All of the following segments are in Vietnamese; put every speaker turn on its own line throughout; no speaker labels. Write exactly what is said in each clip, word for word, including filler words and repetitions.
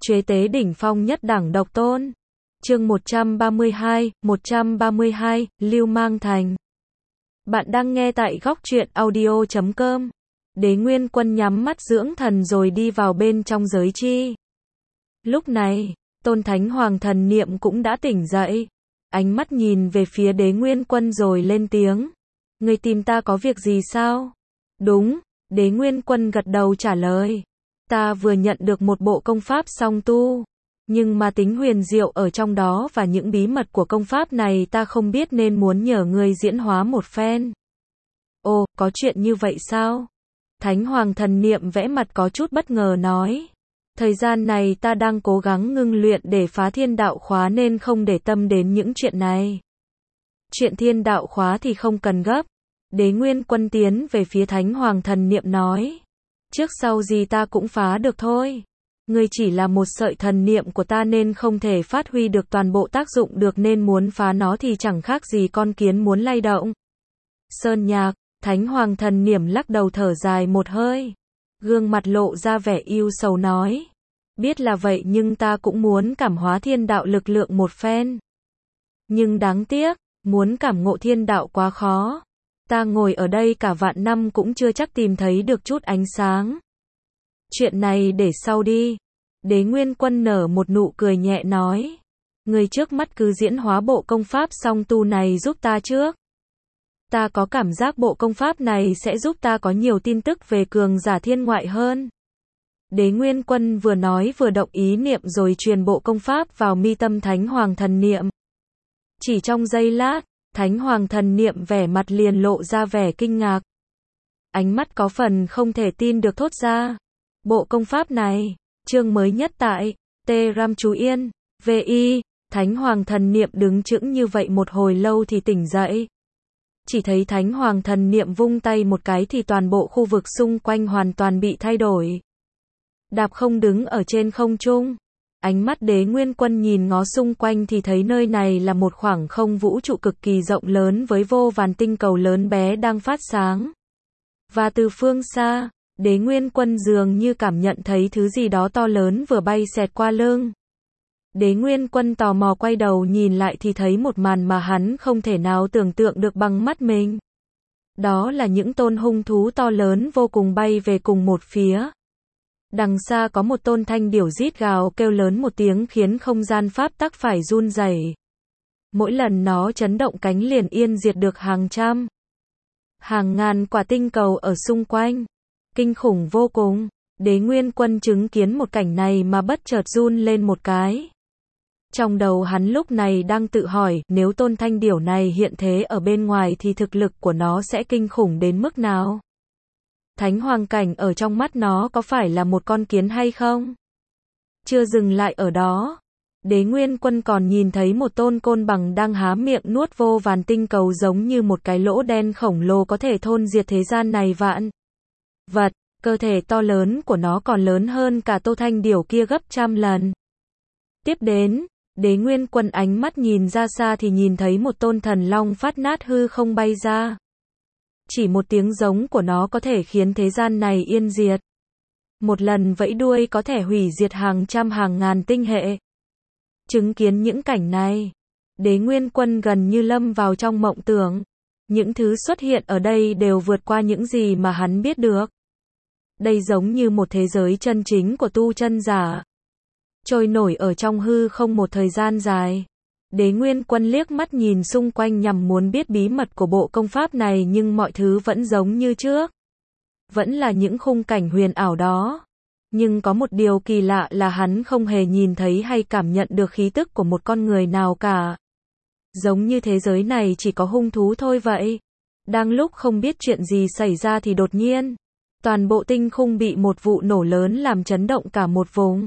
Chế tế đỉnh phong nhất đẳng độc tôn. Chương một trăm ba mươi hai, một trăm ba mươi hai, Lưu Mang Thành. Bạn đang nghe tại góc truyện audio chấm com. Đế Nguyên Quân nhắm mắt dưỡng thần rồi đi vào bên trong giới chi. Lúc này, Tôn Thánh Hoàng thần niệm cũng đã tỉnh dậy. Ánh mắt nhìn về phía Đế Nguyên Quân rồi lên tiếng. Người tìm ta có việc gì sao? Đúng, Đế Nguyên Quân gật đầu trả lời. Ta vừa nhận được một bộ công pháp song tu. Nhưng mà tính huyền diệu ở trong đó và những bí mật của công pháp này ta không biết nên muốn nhờ ngươi diễn hóa một phen. Ồ, có chuyện như vậy sao? Thánh Hoàng thần niệm vẽ mặt có chút bất ngờ nói. Thời gian này ta đang cố gắng ngưng luyện để phá thiên đạo khóa nên không để tâm đến những chuyện này. Chuyện thiên đạo khóa thì không cần gấp. Đế Nguyên Quân tiến về phía Thánh Hoàng thần niệm nói. Trước sau gì ta cũng phá được thôi. Ngươi chỉ là một sợi thần niệm của ta nên không thể phát huy được toàn bộ tác dụng được nên muốn phá nó thì chẳng khác gì con kiến muốn lay động. Sơn Nhạc, Thánh Hoàng thần niệm lắc đầu thở dài một hơi. Gương mặt lộ ra vẻ ưu sầu nói. Biết là vậy nhưng ta cũng muốn cảm hóa thiên đạo lực lượng một phen. Nhưng đáng tiếc, muốn cảm ngộ thiên đạo quá khó. Ta ngồi ở đây cả vạn năm cũng chưa chắc tìm thấy được chút ánh sáng. Chuyện này để sau đi. Đế Nguyên Quân nở một nụ cười nhẹ nói. Người trước mắt cứ diễn hóa bộ công pháp song tu này giúp ta trước. Ta có cảm giác bộ công pháp này sẽ giúp ta có nhiều tin tức về cường giả thiên ngoại hơn. Đế Nguyên Quân vừa nói vừa động ý niệm rồi truyền bộ công pháp vào mi tâm Thánh Hoàng thần niệm. Chỉ trong giây lát, Thánh Hoàng thần niệm vẻ mặt liền lộ ra vẻ kinh ngạc. Ánh mắt có phần không thể tin được thốt ra. Bộ công pháp này, chương mới nhất tại Tê Ram Chú Yên, vê i, Thánh Hoàng thần niệm đứng chững như vậy một hồi lâu thì tỉnh dậy. Chỉ thấy Thánh Hoàng thần niệm vung tay một cái thì toàn bộ khu vực xung quanh hoàn toàn bị thay đổi. Đạp không đứng ở trên không trung. Ánh mắt Đế Nguyên Quân nhìn ngó xung quanh thì thấy nơi này là một khoảng không vũ trụ cực kỳ rộng lớn với vô vàn tinh cầu lớn bé đang phát sáng. Và từ phương xa, Đế Nguyên Quân dường như cảm nhận thấy thứ gì đó to lớn vừa bay xẹt qua lưng. Đế Nguyên Quân tò mò quay đầu nhìn lại thì thấy một màn mà hắn không thể nào tưởng tượng được bằng mắt mình. Đó là những tôn hung thú to lớn vô cùng bay về cùng một phía. Đằng xa có một tôn thanh điểu rít gào kêu lớn một tiếng khiến không gian pháp tắc phải run rẩy. Mỗi lần nó chấn động cánh liền yên diệt được hàng trăm, hàng ngàn quả tinh cầu ở xung quanh. Kinh khủng vô cùng. Đế Nguyên Quân chứng kiến một cảnh này mà bất chợt run lên một cái. Trong đầu hắn lúc này đang tự hỏi, nếu tôn thanh điểu này hiện thế ở bên ngoài thì thực lực của nó sẽ kinh khủng đến mức nào? Thánh Hoàng cảnh ở trong mắt nó có phải là một con kiến hay không? Chưa dừng lại ở đó. Đế Nguyên Quân còn nhìn thấy một tôn côn bằng đang há miệng nuốt vô vàn tinh cầu giống như một cái lỗ đen khổng lồ có thể thôn diệt thế gian này vạn vật. Cơ thể to lớn của nó còn lớn hơn cả tô thanh điểu kia gấp trăm lần. Tiếp đến, Đế Nguyên Quân ánh mắt nhìn ra xa thì nhìn thấy một tôn thần long phát nát hư không bay ra. Chỉ một tiếng giống của nó có thể khiến thế gian này yên diệt. Một lần vẫy đuôi có thể hủy diệt hàng trăm hàng ngàn tinh hệ. Chứng kiến những cảnh này, Đế Nguyên Quân gần như lâm vào trong mộng tưởng. Những thứ xuất hiện ở đây đều vượt qua những gì mà hắn biết được. Đây giống như một thế giới chân chính của tu chân giả. Trôi nổi ở trong hư không một thời gian dài. Đế Nguyên Quân liếc mắt nhìn xung quanh nhằm muốn biết bí mật của bộ công pháp này nhưng mọi thứ vẫn giống như trước. Vẫn là những khung cảnh huyền ảo đó. Nhưng có một điều kỳ lạ là hắn không hề nhìn thấy hay cảm nhận được khí tức của một con người nào cả. Giống như thế giới này chỉ có hung thú thôi vậy. Đang lúc không biết chuyện gì xảy ra thì đột nhiên, toàn bộ tinh khung bị một vụ nổ lớn làm chấn động cả một vùng.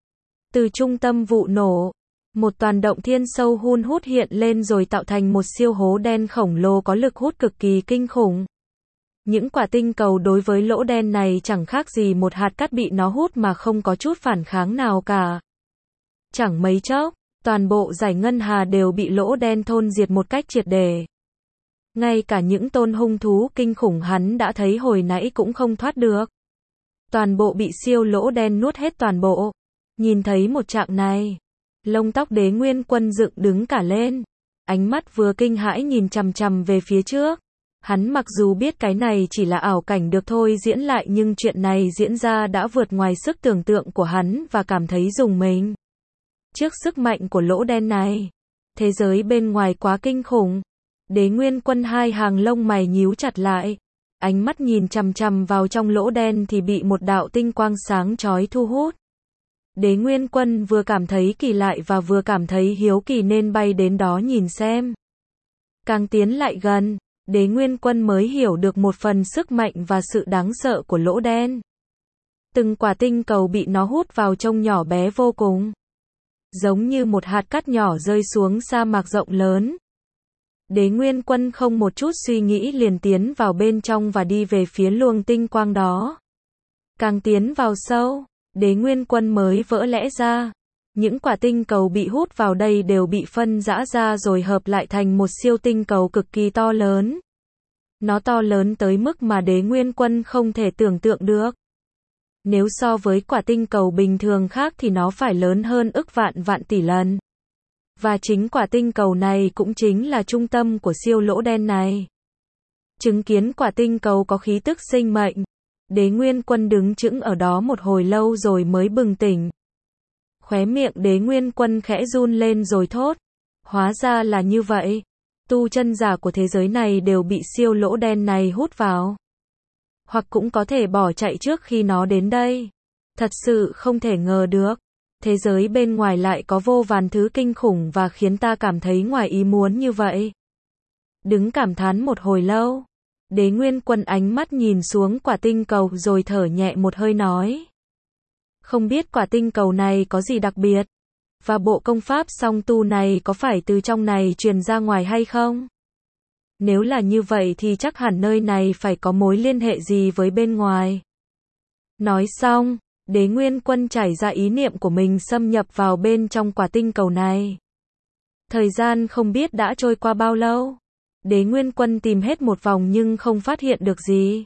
Từ trung tâm vụ nổ, một toàn động thiên sâu hun hút hiện lên rồi tạo thành một siêu hố đen khổng lồ có lực hút cực kỳ kinh khủng. Những quả tinh cầu đối với lỗ đen này chẳng khác gì một hạt cát bị nó hút mà không có chút phản kháng nào cả. Chẳng mấy chốc, toàn bộ dải ngân hà đều bị lỗ đen thôn diệt một cách triệt để. Ngay cả những tôn hung thú kinh khủng hắn đã thấy hồi nãy cũng không thoát được. Toàn bộ bị siêu lỗ đen nuốt hết toàn bộ. Nhìn thấy một trạng này, lông tóc Đế Nguyên Quân dựng đứng cả lên, ánh mắt vừa kinh hãi nhìn chằm chằm về phía trước. Hắn mặc dù biết cái này chỉ là ảo cảnh được thôi diễn lại nhưng chuyện này diễn ra đã vượt ngoài sức tưởng tượng của hắn và cảm thấy rùng mình. Trước sức mạnh của lỗ đen này, thế giới bên ngoài quá kinh khủng. Đế Nguyên Quân hai hàng lông mày nhíu chặt lại, ánh mắt nhìn chằm chằm vào trong lỗ đen thì bị một đạo tinh quang sáng chói thu hút. Đế Nguyên Quân vừa cảm thấy kỳ lạ và vừa cảm thấy hiếu kỳ nên bay đến đó nhìn xem. Càng tiến lại gần, Đế Nguyên Quân mới hiểu được một phần sức mạnh và sự đáng sợ của lỗ đen. Từng quả tinh cầu bị nó hút vào trông nhỏ bé vô cùng, giống như một hạt cát nhỏ rơi xuống sa mạc rộng lớn. Đế Nguyên Quân không một chút suy nghĩ liền tiến vào bên trong và đi về phía luồng tinh quang đó. Càng tiến vào sâu, Đế Nguyên Quân mới vỡ lẽ ra. Những quả tinh cầu bị hút vào đây đều bị phân rã ra rồi hợp lại thành một siêu tinh cầu cực kỳ to lớn. Nó to lớn tới mức mà Đế Nguyên Quân không thể tưởng tượng được. Nếu so với quả tinh cầu bình thường khác thì nó phải lớn hơn ức vạn vạn tỷ lần. Và chính quả tinh cầu này cũng chính là trung tâm của siêu lỗ đen này. Chứng kiến quả tinh cầu có khí tức sinh mệnh, Đế Nguyên Quân đứng chững ở đó một hồi lâu rồi mới bừng tỉnh. Khóe miệng Đế Nguyên Quân khẽ run lên rồi thốt. Hóa ra là như vậy. Tu chân giả của thế giới này đều bị siêu lỗ đen này hút vào. Hoặc cũng có thể bỏ chạy trước khi nó đến đây. Thật sự không thể ngờ được. Thế giới bên ngoài lại có vô vàn thứ kinh khủng và khiến ta cảm thấy ngoài ý muốn như vậy. Đứng cảm thán một hồi lâu, Đế Nguyên Quân ánh mắt nhìn xuống quả tinh cầu rồi thở nhẹ một hơi nói. Không biết quả tinh cầu này có gì đặc biệt, và bộ công pháp song tu này có phải từ trong này truyền ra ngoài hay không? Nếu là như vậy thì chắc hẳn nơi này phải có mối liên hệ gì với bên ngoài. Nói xong, Đế Nguyên Quân trải ra ý niệm của mình xâm nhập vào bên trong quả tinh cầu này. Thời gian không biết đã trôi qua bao lâu. Đế Nguyên Quân tìm hết một vòng nhưng không phát hiện được gì.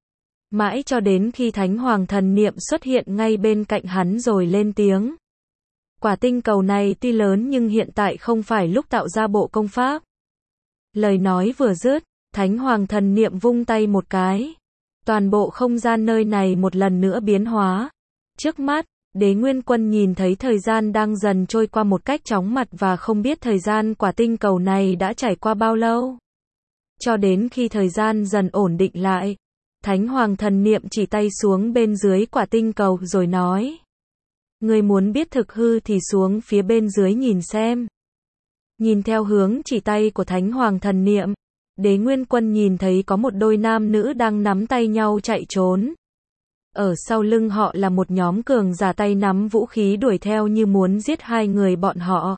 Mãi cho đến khi Thánh Hoàng thần niệm xuất hiện ngay bên cạnh hắn rồi lên tiếng. Quả tinh cầu này tuy lớn nhưng hiện tại không phải lúc tạo ra bộ công pháp. Lời nói vừa dứt, Thánh Hoàng thần niệm vung tay một cái. Toàn bộ không gian nơi này một lần nữa biến hóa. Trước mắt, Đế Nguyên Quân nhìn thấy thời gian đang dần trôi qua một cách chóng mặt và không biết thời gian quả tinh cầu này đã trải qua bao lâu. Cho đến khi thời gian dần ổn định lại, Thánh Hoàng thần niệm chỉ tay xuống bên dưới quả tinh cầu rồi nói. Người muốn biết thực hư thì xuống phía bên dưới nhìn xem. Nhìn theo hướng chỉ tay của Thánh Hoàng thần niệm, Đế Nguyên Quân nhìn thấy có một đôi nam nữ đang nắm tay nhau chạy trốn. Ở sau lưng họ là một nhóm cường giả tay nắm vũ khí đuổi theo như muốn giết hai người bọn họ.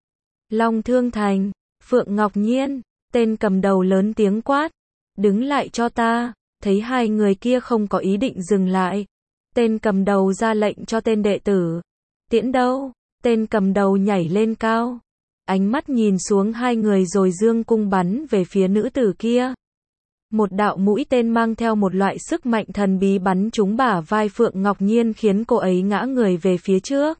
Long Thương Thành, Phượng Ngọc Nhiên, tên cầm đầu lớn tiếng quát. Đứng lại cho ta. Thấy hai người kia không có ý định dừng lại. Tên cầm đầu ra lệnh cho tên đệ tử. Tiễn đâu? Tên cầm đầu nhảy lên cao. Ánh mắt nhìn xuống hai người rồi dương cung bắn về phía nữ tử kia. Một đạo mũi tên mang theo một loại sức mạnh thần bí bắn trúng bả vai Phượng Ngọc Nhiên khiến cô ấy ngã người về phía trước.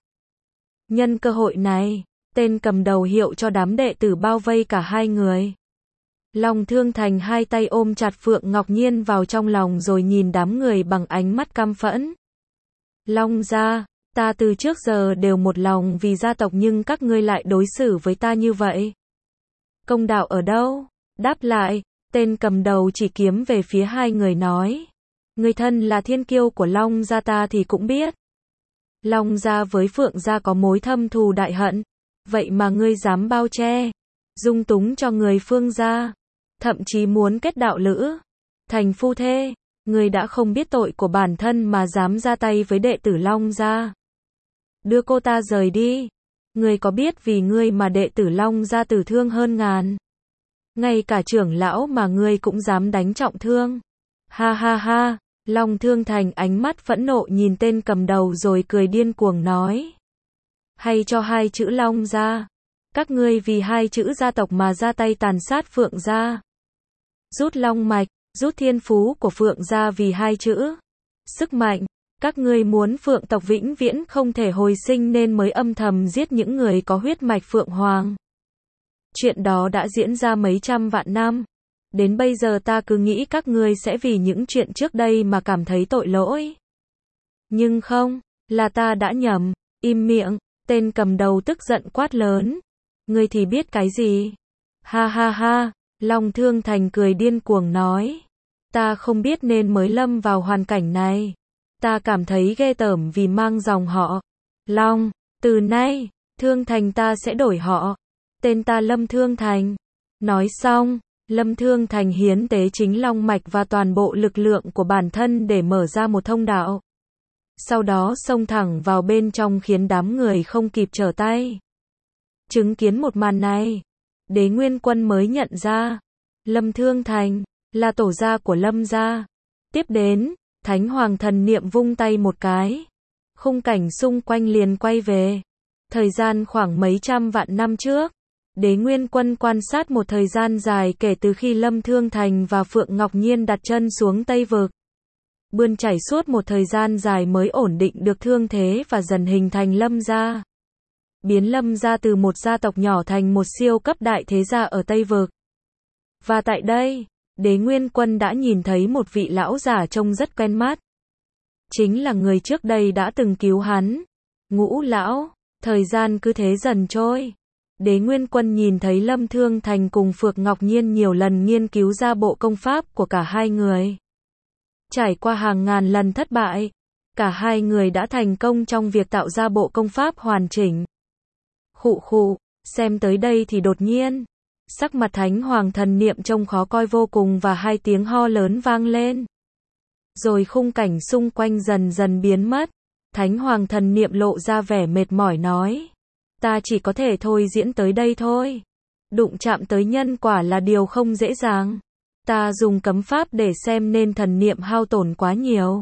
Nhân cơ hội này, tên cầm đầu hiệu cho đám đệ tử bao vây cả hai người. Long Thương Thành hai tay ôm chặt Phượng Ngọc Nhiên vào trong lòng rồi nhìn đám người bằng ánh mắt căm phẫn. Long gia, ta từ trước giờ đều một lòng vì gia tộc nhưng các ngươi lại đối xử với ta như vậy. Công đạo ở đâu? Đáp lại, tên cầm đầu chỉ kiếm về phía hai người nói. Người thân là thiên kiêu của Long gia ta thì cũng biết. Long gia với Phượng gia có mối thâm thù đại hận. Vậy mà ngươi dám bao che, dung túng cho người Phương gia. Thậm chí muốn kết đạo lữ, thành phu thê, người đã không biết tội của bản thân mà dám ra tay với đệ tử Long gia. Đưa cô ta rời đi. Người có biết vì ngươi mà đệ tử Long gia tử thương hơn ngàn. Ngay cả trưởng lão mà ngươi cũng dám đánh trọng thương. Ha ha ha, Long Thương Thành ánh mắt phẫn nộ nhìn tên cầm đầu rồi cười điên cuồng nói. Hay cho hai chữ Long gia. Các ngươi vì hai chữ gia tộc mà ra tay tàn sát Phượng gia. Rút long mạch, rút thiên phú của Phượng gia vì hai chữ. Sức mạnh, Các ngươi muốn phượng tộc vĩnh viễn không thể hồi sinh nên mới âm thầm giết những người có huyết mạch phượng hoàng. Chuyện đó đã diễn ra mấy trăm vạn năm. Đến bây giờ ta cứ nghĩ các ngươi sẽ vì những chuyện trước đây mà cảm thấy tội lỗi. Nhưng không, là ta đã nhầm. Im miệng, tên cầm đầu tức giận quát lớn. Ngươi thì biết cái gì? Ha ha ha, Long Thương Thành cười điên cuồng nói. Ta không biết nên mới lâm vào hoàn cảnh này. Ta cảm thấy ghê tởm vì mang dòng họ Long. Từ nay, Thương Thành ta sẽ đổi họ. Tên ta Lâm Thương Thành. Nói xong, Lâm Thương Thành hiến tế chính long mạch và toàn bộ lực lượng của bản thân để mở ra một thông đạo. Sau đó xông thẳng vào bên trong khiến đám người không kịp trở tay. Chứng kiến một màn này, Đế Nguyên Quân mới nhận ra, Lâm Thương Thành là tổ gia của Lâm gia. Tiếp đến, Thánh Hoàng thần niệm vung tay một cái, khung cảnh xung quanh liền quay về. Thời gian khoảng mấy trăm vạn năm trước, Đế Nguyên Quân quan sát một thời gian dài kể từ khi Lâm Thương Thành và Phượng Ngọc Nhiên đặt chân xuống Tây Vực. Bươn chảy suốt một thời gian dài mới ổn định được thương thế và dần hình thành Lâm gia. Biến Lâm gia từ một gia tộc nhỏ thành một siêu cấp đại thế gia ở Tây Vực. Và tại đây, Đế Nguyên Quân đã nhìn thấy một vị lão giả trông rất quen mắt. Chính là người trước đây đã từng cứu hắn. Ngũ lão. Thời gian cứ thế dần trôi. Đế Nguyên Quân nhìn thấy Lâm Thương Thành cùng Phượng Ngọc Nhiên nhiều lần nghiên cứu ra bộ công pháp của cả hai người. Trải qua hàng ngàn lần thất bại, cả hai người đã thành công trong việc tạo ra bộ công pháp hoàn chỉnh. Khụ khụ, xem tới đây thì đột nhiên, sắc mặt Thánh Hoàng thần niệm trông khó coi vô cùng và hai tiếng ho lớn vang lên. Rồi khung cảnh xung quanh dần dần biến mất. Thánh Hoàng thần niệm lộ ra vẻ mệt mỏi nói. Ta chỉ có thể thôi diễn tới đây thôi. Đụng chạm tới nhân quả là điều không dễ dàng. Ta dùng cấm pháp để xem nên thần niệm hao tổn quá nhiều.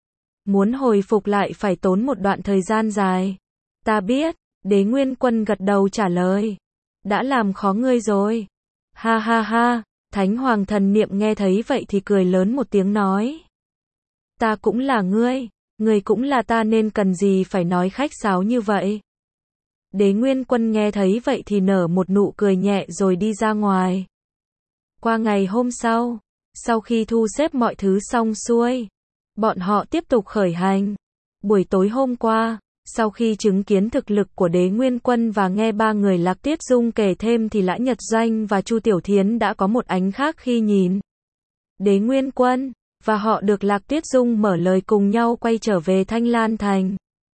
Muốn hồi phục lại phải tốn một đoạn thời gian dài. Ta biết, Đế Nguyên Quân gật đầu trả lời. Đã làm khó ngươi rồi. Ha ha ha, Thánh Hoàng thần niệm nghe thấy vậy thì cười lớn một tiếng nói. Ta cũng là ngươi, ngươi cũng là ta nên cần gì phải nói khách sáo như vậy. Đế Nguyên Quân nghe thấy vậy thì nở một nụ cười nhẹ rồi đi ra ngoài. Qua ngày hôm sau, sau khi thu xếp mọi thứ xong xuôi, bọn họ tiếp tục khởi hành. Buổi tối hôm qua, sau khi chứng kiến thực lực của Đế Nguyên Quân và nghe ba người Lạc Tiết Dung kể thêm thì Lã Nhật Doanh và Chu Tiểu Thiến đã có một ánh khác khi nhìn. Đế Nguyên Quân và họ được Lạc Tiết Dung mở lời cùng nhau quay trở về Thanh Lan Thành.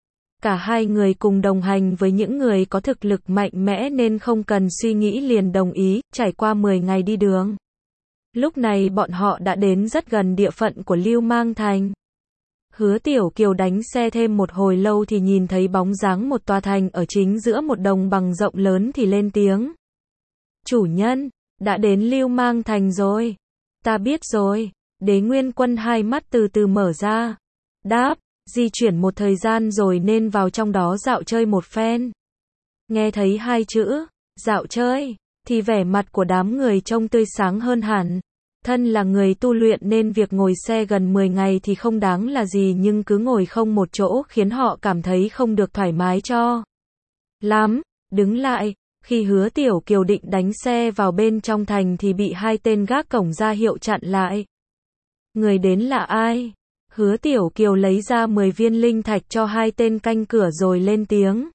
Cả hai người cùng đồng hành với những người có thực lực mạnh mẽ nên không cần suy nghĩ liền đồng ý, trải qua mười ngày đi đường. Lúc này bọn họ đã đến rất gần địa phận của Lưu Mang Thành. Hứa Tiểu Kiều đánh xe thêm một hồi lâu thì nhìn thấy bóng dáng một tòa thành ở chính giữa một đồng bằng rộng lớn thì lên tiếng. Chủ nhân, đã đến Lưu Mang Thành rồi. Ta biết rồi. Đế Nguyên Quân hai mắt từ từ mở ra. Đáp, di chuyển một thời gian rồi nên vào trong đó dạo chơi một phen. Nghe thấy hai chữ, dạo chơi, thì vẻ mặt của đám người trông tươi sáng hơn hẳn. Thân là người tu luyện nên việc ngồi xe gần mười ngày thì không đáng là gì nhưng cứ ngồi không một chỗ khiến họ cảm thấy không được thoải mái cho lắm. Đứng lại, khi Hứa Tiểu Kiều định đánh xe vào bên trong thành thì bị hai tên gác cổng ra hiệu chặn lại. Người đến là ai? Hứa Tiểu Kiều lấy ra mười viên linh thạch cho hai tên canh cửa rồi lên tiếng.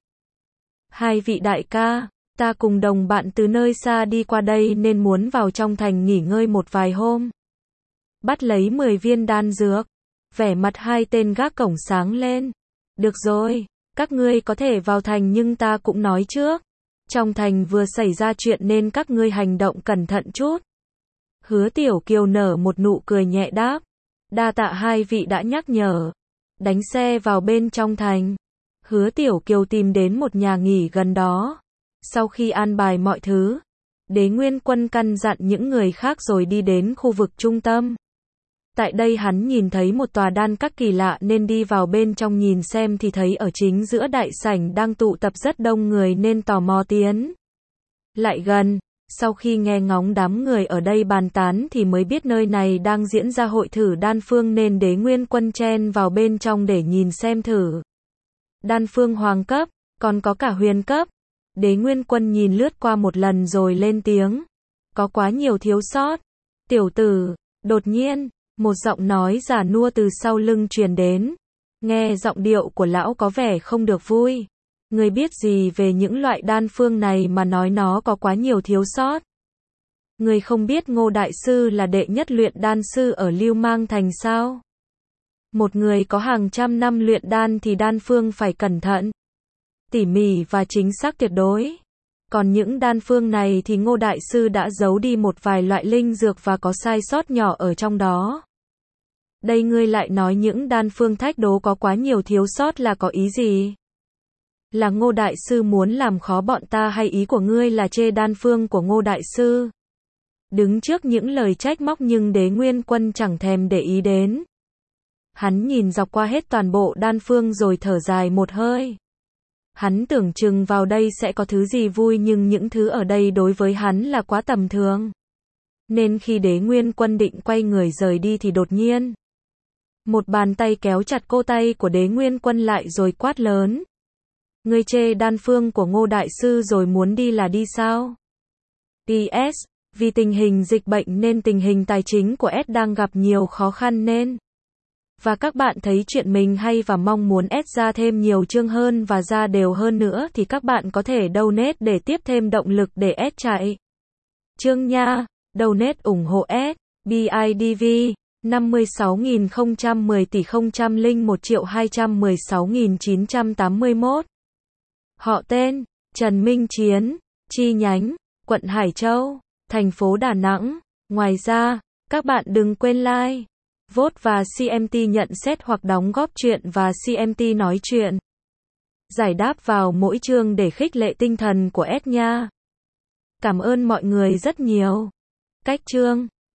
Hai vị đại ca, ta cùng đồng bạn từ nơi xa đi qua đây nên muốn vào trong thành nghỉ ngơi một vài hôm. Bắt lấy mười viên đan dược. Vẻ mặt hai tên gác cổng sáng lên. Được rồi, các ngươi có thể vào thành nhưng ta cũng nói trước. Trong thành vừa xảy ra chuyện nên các ngươi hành động cẩn thận chút. Hứa Tiểu Kiều nở một nụ cười nhẹ đáp. Đa tạ hai vị đã nhắc nhở. Đánh xe vào bên trong thành. Hứa Tiểu Kiều tìm đến một nhà nghỉ gần đó. Sau khi an bài mọi thứ, Đế Nguyên Quân căn dặn những người khác rồi đi đến khu vực trung tâm. Tại đây hắn nhìn thấy một tòa đan các kỳ lạ nên đi vào bên trong nhìn xem thì thấy ở chính giữa đại sảnh đang tụ tập rất đông người nên tò mò tiến lại gần. Sau khi nghe ngóng đám người ở đây bàn tán thì mới biết nơi này đang diễn ra hội thử đan phương nên Đế Nguyên Quân chen vào bên trong để nhìn xem thử. Đan phương hoàng cấp, còn có cả huyền cấp. Đế Nguyên Quân nhìn lướt qua một lần rồi lên tiếng. Có quá nhiều thiếu sót. Tiểu tử, đột nhiên, một giọng nói già nua từ sau lưng truyền đến. Nghe giọng điệu của lão có vẻ không được vui. Người biết gì về những loại đan phương này mà nói nó có quá nhiều thiếu sót? Người không biết Ngô Đại Sư là đệ nhất luyện đan sư ở Lưu Mang Thành sao? Một người có hàng trăm năm luyện đan thì đan phương phải cẩn thận, tỉ mỉ và chính xác tuyệt đối. Còn những đan phương này thì Ngô Đại Sư đã giấu đi một vài loại linh dược và có sai sót nhỏ ở trong đó. Đây ngươi lại nói những đan phương thách đố có quá nhiều thiếu sót là có ý gì? Là Ngô Đại Sư muốn làm khó bọn ta hay ý của ngươi là chê đan phương của Ngô Đại Sư? Đứng trước những lời trách móc nhưng Đế Nguyên Quân chẳng thèm để ý đến. Hắn nhìn dọc qua hết toàn bộ đan phương rồi thở dài một hơi. Hắn tưởng chừng vào đây sẽ có thứ gì vui nhưng những thứ ở đây đối với hắn là quá tầm thường. Nên khi Đế Nguyên Quân định quay người rời đi thì đột nhiên một bàn tay kéo chặt cô tay của Đế Nguyên Quân lại rồi quát lớn. Ngươi chê đan phương của Ngô Đại Sư rồi muốn đi là đi sao? pê ét. Vì tình hình dịch bệnh nên tình hình tài chính của S đang gặp nhiều khó khăn nên. Và các bạn thấy chuyện mình hay và mong muốn S ra thêm nhiều chương hơn và ra đều hơn nữa thì các bạn có thể donate để tiếp thêm động lực để S chạy chương nha. Donate ủng hộ S. bê i đê vê năm mươi sáu nghìn không trăm mười tỷ không không một triệu hai trăm mười sáu nghìn chín trăm tám mươi mốt. Họ tên, Trần Minh Chiến, chi nhánh, quận Hải Châu, thành phố Đà Nẵng. Ngoài ra, các bạn đừng quên like, vote và xê em tê nhận xét hoặc đóng góp chuyện và xê em tê nói chuyện. Giải đáp vào mỗi chương để khích lệ tinh thần của S nha. Cảm ơn mọi người rất nhiều. Cách chương